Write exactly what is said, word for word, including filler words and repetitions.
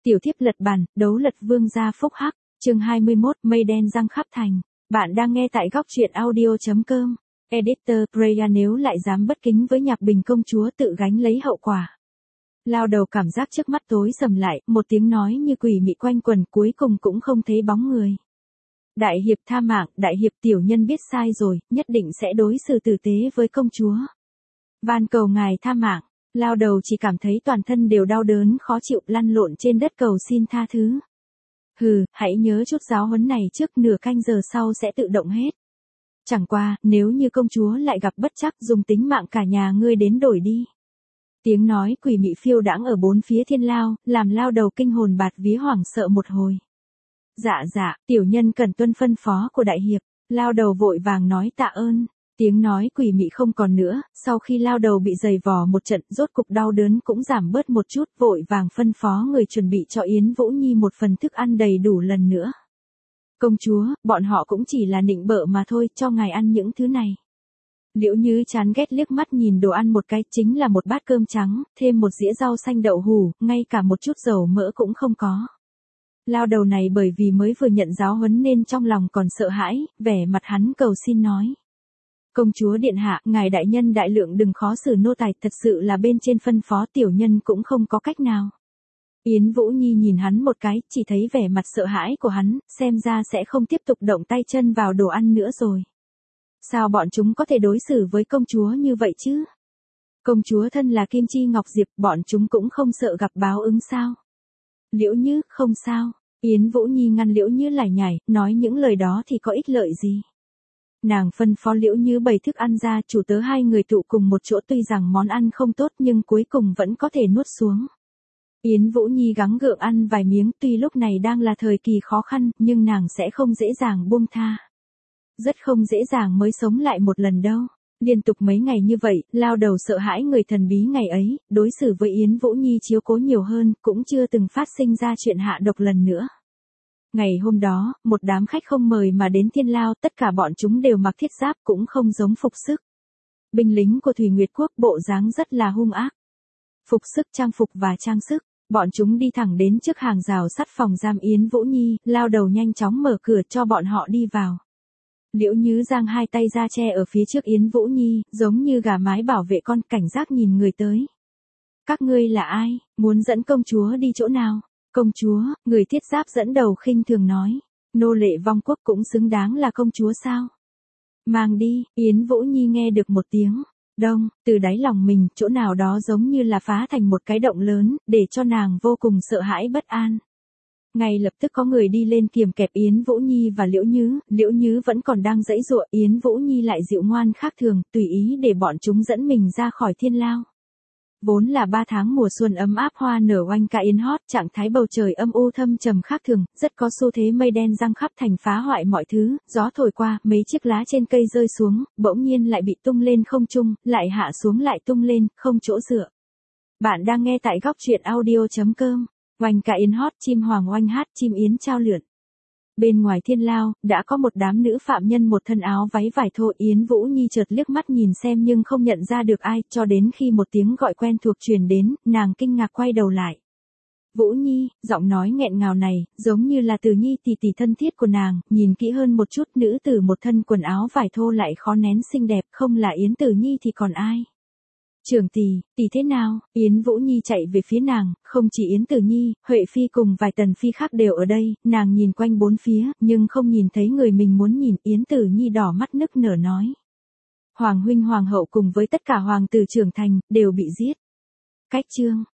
Tiểu thiếp lật bàn, đấu lật vương gia phúc hắc, chương hai mươi mốt, mây đen giăng khắp thành. Bạn đang nghe tại góc truyện audio.com. Editor Freya nếu lại dám bất kính với Nhạc Bình công chúa tự gánh lấy hậu quả. Lao đầu cảm giác trước mắt tối sầm lại, một tiếng nói như quỷ mị quanh quần cuối cùng cũng không thấy bóng người. Đại hiệp tha mạng, đại hiệp tiểu nhân biết sai rồi, nhất định sẽ đối xử tử tế với công chúa. Van cầu ngài tha mạng. Lao đầu chỉ cảm thấy toàn thân đều đau đớn khó chịu lăn lộn trên đất cầu xin tha thứ. Hừ, hãy nhớ chút giáo huấn này trước nửa canh giờ sau sẽ tự động hết. Chẳng qua, nếu như công chúa lại gặp bất trắc dùng tính mạng cả nhà ngươi đến đổi đi. Tiếng nói quỷ mị phiêu đãng ở bốn phía thiên lao, làm lao đầu kinh hồn bạt vía hoảng sợ một hồi. Dạ dạ, tiểu nhân cần tuân phân phó của đại hiệp, lao đầu vội vàng nói tạ ơn. Tiếng nói quỷ mị không còn nữa, sau khi lao đầu bị giày vò một trận, rốt cục đau đớn cũng giảm bớt một chút, vội vàng phân phó người chuẩn bị cho Yến Vũ Nhi một phần thức ăn đầy đủ lần nữa. Công chúa, bọn họ cũng chỉ là nịnh bợ mà thôi, cho ngài ăn những thứ này. Liễu Như chán ghét liếc mắt nhìn đồ ăn một cái, chính là một bát cơm trắng, thêm một dĩa rau xanh đậu hủ, ngay cả một chút dầu mỡ cũng không có. Lao đầu này bởi vì mới vừa nhận giáo huấn nên trong lòng còn sợ hãi, vẻ mặt hắn cầu xin nói. Công chúa điện hạ, ngài đại nhân đại lượng đừng khó xử nô tài, thật sự là bên trên phân phó tiểu nhân cũng không có cách nào. Yến Vũ Nhi nhìn hắn một cái, chỉ thấy vẻ mặt sợ hãi của hắn, xem ra sẽ không tiếp tục động tay chân vào đồ ăn nữa rồi. Sao bọn chúng có thể đối xử với công chúa như vậy chứ? Công chúa thân là Kim Chi Ngọc Diệp, bọn chúng cũng không sợ gặp báo ứng sao? Liễu Như, không sao. Yến Vũ Nhi ngăn Liễu Như lải nhải, nói những lời đó thì có ích lợi gì? Nàng phân phó Liễu Như bày thức ăn ra, chủ tớ hai người tụ cùng một chỗ, tuy rằng món ăn không tốt nhưng cuối cùng vẫn có thể nuốt xuống. Yến Vũ Nhi gắng gượng ăn vài miếng, tuy lúc này đang là thời kỳ khó khăn, nhưng nàng sẽ không dễ dàng buông tha. Rất không dễ dàng mới sống lại một lần đâu. Liên tục mấy ngày như vậy, lao đầu sợ hãi người thần bí ngày ấy, đối xử với Yến Vũ Nhi chiếu cố nhiều hơn, cũng chưa từng phát sinh ra chuyện hạ độc lần nữa. Ngày hôm đó, một đám khách không mời mà đến thiên lao, tất cả bọn chúng đều mặc thiết giáp cũng không giống phục sức. Binh lính của Thủy Nguyệt Quốc bộ dáng rất là hung ác. Phục sức trang phục và trang sức, bọn chúng đi thẳng đến trước hàng rào sắt phòng giam Yến Vũ Nhi, lao đầu nhanh chóng mở cửa cho bọn họ đi vào. Liễu Như giang hai tay ra che ở phía trước Yến Vũ Nhi, giống như gà mái bảo vệ con, cảnh giác nhìn người tới. Các ngươi là ai, muốn dẫn công chúa đi chỗ nào? Công chúa, người thiết giáp dẫn đầu khinh thường nói. Nô lệ vong quốc cũng xứng đáng là công chúa sao? Mang đi, Yến Vũ Nhi nghe được một tiếng đông, từ đáy lòng mình, chỗ nào đó giống như là phá thành một cái động lớn, để cho nàng vô cùng sợ hãi bất an. Ngay lập tức có người đi lên kiềm kẹp Yến Vũ Nhi và Liễu Như, Liễu Như vẫn còn đang giãy giụa, Yến Vũ Nhi lại dịu ngoan khác thường, tùy ý để bọn chúng dẫn mình ra khỏi thiên lao. Vốn là ba tháng mùa xuân ấm áp hoa nở oanh ca yến hót, trạng thái bầu trời âm u thâm trầm khác thường, rất có xu thế mây đen giăng khắp thành phá hoại mọi thứ, gió thổi qua, mấy chiếc lá trên cây rơi xuống, bỗng nhiên lại bị tung lên không trung, lại hạ xuống lại tung lên, không chỗ dựa. Bạn đang nghe tại góc truyện audio.com. Oanh ca yến hót, chim hoàng oanh hát, chim yến trao lượn. Bên ngoài thiên lao, đã có một đám nữ phạm nhân một thân áo váy vải thô. Yến Vũ Nhi chợt liếc mắt nhìn xem nhưng không nhận ra được ai, cho đến khi một tiếng gọi quen thuộc truyền đến, nàng kinh ngạc quay đầu lại. Vũ Nhi, giọng nói nghẹn ngào này, giống như là Từ Nhi tỷ tỷ thân thiết của nàng, nhìn kỹ hơn một chút, nữ tử một thân quần áo vải thô lại khó nén xinh đẹp, không là Yến Tử Nhi thì còn ai? Trưởng tỷ, tỷ thế nào? Yến Vũ Nhi chạy về phía nàng, không chỉ Yến Tử Nhi, Huệ Phi cùng vài tần phi khác đều ở đây, nàng nhìn quanh bốn phía, nhưng không nhìn thấy người mình muốn nhìn. Yến Tử Nhi đỏ mắt nức nở nói. Hoàng huynh hoàng hậu cùng với tất cả hoàng tử trưởng thành, đều bị giết. Cách chương.